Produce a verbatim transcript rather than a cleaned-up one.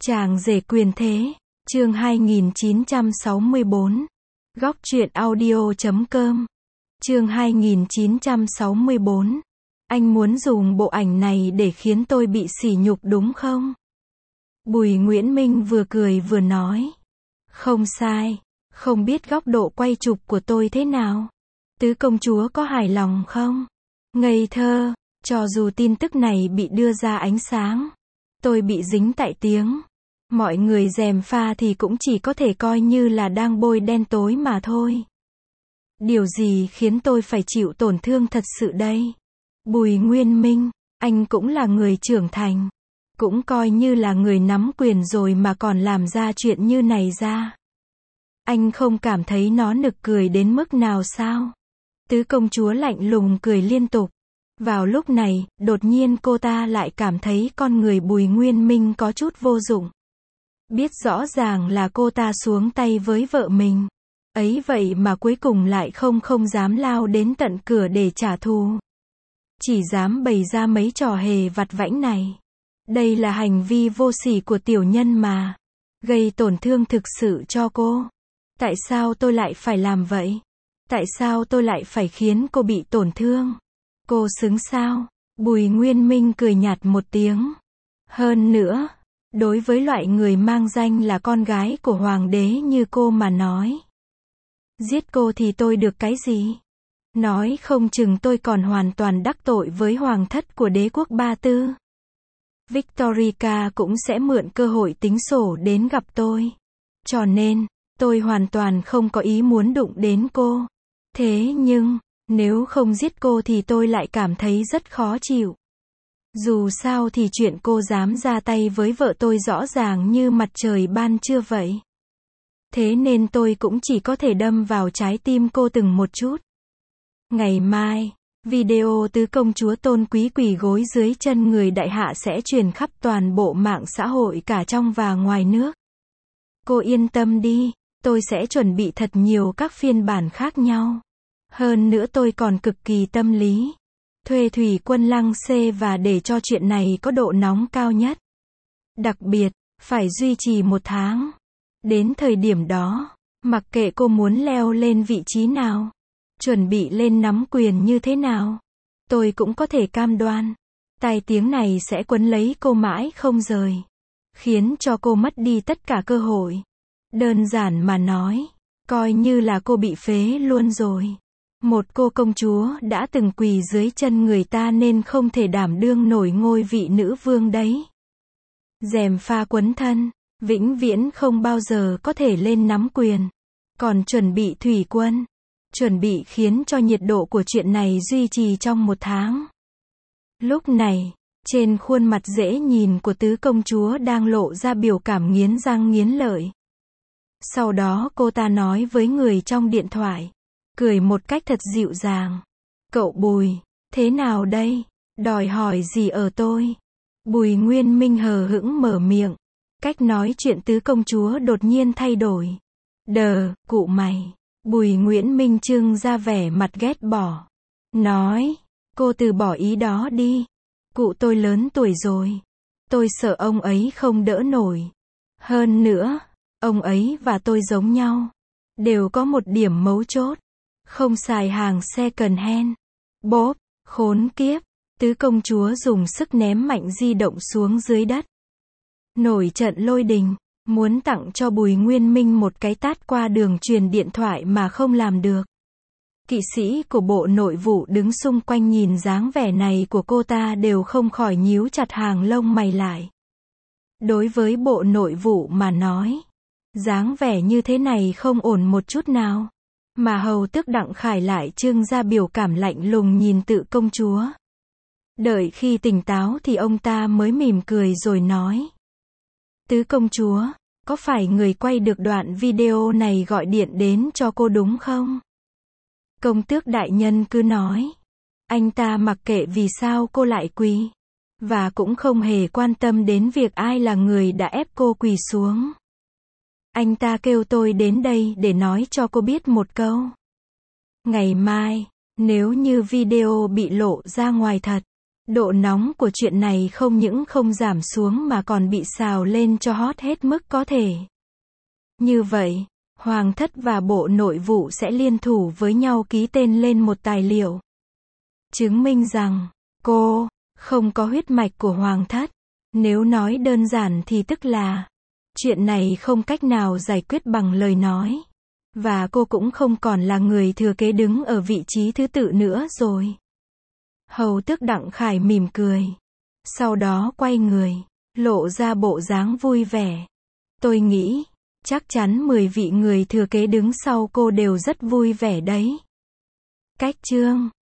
Chàng rể quyền thế, chương hai nghìn chín trăm sáu mươi bốn. Góc truyện audio chấm com. Chương hai nghìn chín trăm sáu mươi bốn. Anh muốn dùng bộ ảnh này để khiến tôi bị sỉ nhục đúng không? Bùi Nguyễn Minh vừa cười vừa nói. Không sai, không biết góc độ quay chụp của tôi thế nào? Tứ công chúa có hài lòng không? Ngây thơ, cho dù tin tức này bị đưa ra ánh sáng, tôi bị dính tại tiếng. Mọi người gièm pha thì cũng chỉ có thể coi như là đang bôi đen tối mà thôi. Điều gì khiến tôi phải chịu tổn thương thật sự đây? Bùi Nguyên Minh, anh cũng là người trưởng thành. Cũng coi như là người nắm quyền rồi mà còn làm ra chuyện như này ra. Anh không cảm thấy nó nực cười đến mức nào sao? Tứ công chúa lạnh lùng cười liên tục. Vào lúc này, đột nhiên cô ta lại cảm thấy con người Bùi Nguyên Minh có chút vô dụng. Biết rõ ràng là cô ta xuống tay với vợ mình. Ấy vậy mà cuối cùng lại không không dám lao đến tận cửa để trả thù. Chỉ dám bày ra mấy trò hề vặt vãnh này. Đây là hành vi vô sỉ của tiểu nhân mà. Gây tổn thương thực sự cho cô. Tại sao tôi lại phải làm vậy? Tại sao tôi lại phải khiến cô bị tổn thương? Cô xứng sao? Bùi Nguyên Minh cười nhạt một tiếng. Hơn nữa, đối với loại người mang danh là con gái của hoàng đế như cô mà nói. Giết cô thì tôi được cái gì? Nói không chừng tôi còn hoàn toàn đắc tội với hoàng thất của đế quốc Ba Tư. Victorica cũng sẽ mượn cơ hội tính sổ đến gặp tôi. Cho nên, tôi hoàn toàn không có ý muốn đụng đến cô. Thế nhưng, nếu không giết cô thì tôi lại cảm thấy rất khó chịu. Dù sao thì chuyện cô dám ra tay với vợ tôi rõ ràng như mặt trời ban trưa vậy. Thế nên tôi cũng chỉ có thể đâm vào trái tim cô từng một chút. Ngày mai, video tứ công chúa tôn quý quỳ gối dưới chân người đại hạ sẽ truyền khắp toàn bộ mạng xã hội cả trong và ngoài nước. Cô yên tâm đi, tôi sẽ chuẩn bị thật nhiều các phiên bản khác nhau. Hơn nữa tôi còn cực kỳ tâm lý. Thuê thủy quân lăng xê và để cho chuyện này có độ nóng cao nhất. Đặc biệt, phải duy trì một tháng. Đến thời điểm đó, mặc kệ cô muốn leo lên vị trí nào, chuẩn bị lên nắm quyền như thế nào, tôi cũng có thể cam đoan. Tai tiếng này sẽ quấn lấy cô mãi không rời. Khiến cho cô mất đi tất cả cơ hội. Đơn giản mà nói, coi như là cô bị phế luôn rồi. Một cô công chúa đã từng quỳ dưới chân người ta nên không thể đảm đương nổi ngôi vị nữ vương đấy. Gièm pha quấn thân, vĩnh viễn không bao giờ có thể lên nắm quyền. Còn chuẩn bị thủy quân, chuẩn bị khiến cho nhiệt độ của chuyện này duy trì trong một tháng. Lúc này, trên khuôn mặt dễ nhìn của tứ công chúa đang lộ ra biểu cảm nghiến răng nghiến lợi. Sau đó cô ta nói với người trong điện thoại. Cười một cách thật dịu dàng. Cậu Bùi, thế nào đây? Đòi hỏi gì ở tôi? Bùi Nguyên Minh hờ hững mở miệng. Cách nói chuyện tứ công chúa đột nhiên thay đổi. Đờ, cụ mày. Bùi Nguyễn Minh trưng ra vẻ mặt ghét bỏ. Nói, cô từ bỏ ý đó đi. Cụ tôi lớn tuổi rồi. Tôi sợ ông ấy không đỡ nổi. Hơn nữa, ông ấy và tôi giống nhau. Đều có một điểm mấu chốt. Không xài hàng second hand. Bốp, khốn kiếp. Tứ công chúa dùng sức ném mạnh di động xuống dưới đất. Nổi trận lôi đình. Muốn tặng cho Bùi Nguyên Minh một cái tát qua đường truyền điện thoại mà không làm được. Kỵ sĩ của bộ nội vụ đứng xung quanh nhìn dáng vẻ này của cô ta đều không khỏi nhíu chặt hàng lông mày lại. Đối với bộ nội vụ mà nói, dáng vẻ như thế này không ổn một chút nào. Mà hầu tước Đặng Khải lại trưng ra biểu cảm lạnh lùng nhìn tự công chúa. Đợi khi tỉnh táo thì ông ta mới mỉm cười rồi nói. Tứ công chúa, có phải người quay được đoạn video này gọi điện đến cho cô đúng không? Công tước đại nhân cứ nói. Anh ta mặc kệ vì sao cô lại quỳ. Và cũng không hề quan tâm đến việc ai là người đã ép cô quỳ xuống. Anh ta kêu tôi đến đây để nói cho cô biết một câu. Ngày mai, nếu như video bị lộ ra ngoài thật, Độ nóng của chuyện này không những không giảm xuống mà còn bị xào lên cho hot hết mức có thể. Như vậy, Hoàng thất và Bộ Nội vụ sẽ liên thủ với nhau ký tên lên một tài liệu chứng minh rằng cô không có huyết mạch của Hoàng thất. Nếu nói đơn giản thì tức là chuyện này không cách nào giải quyết bằng lời nói. Và cô cũng không còn là người thừa kế đứng ở vị trí thứ tự nữa rồi. Hầu tước Đặng Khải mỉm cười. Sau đó quay người, lộ ra bộ dáng vui vẻ. Tôi nghĩ, chắc chắn mười vị người thừa kế đứng sau cô đều rất vui vẻ đấy. Cách chương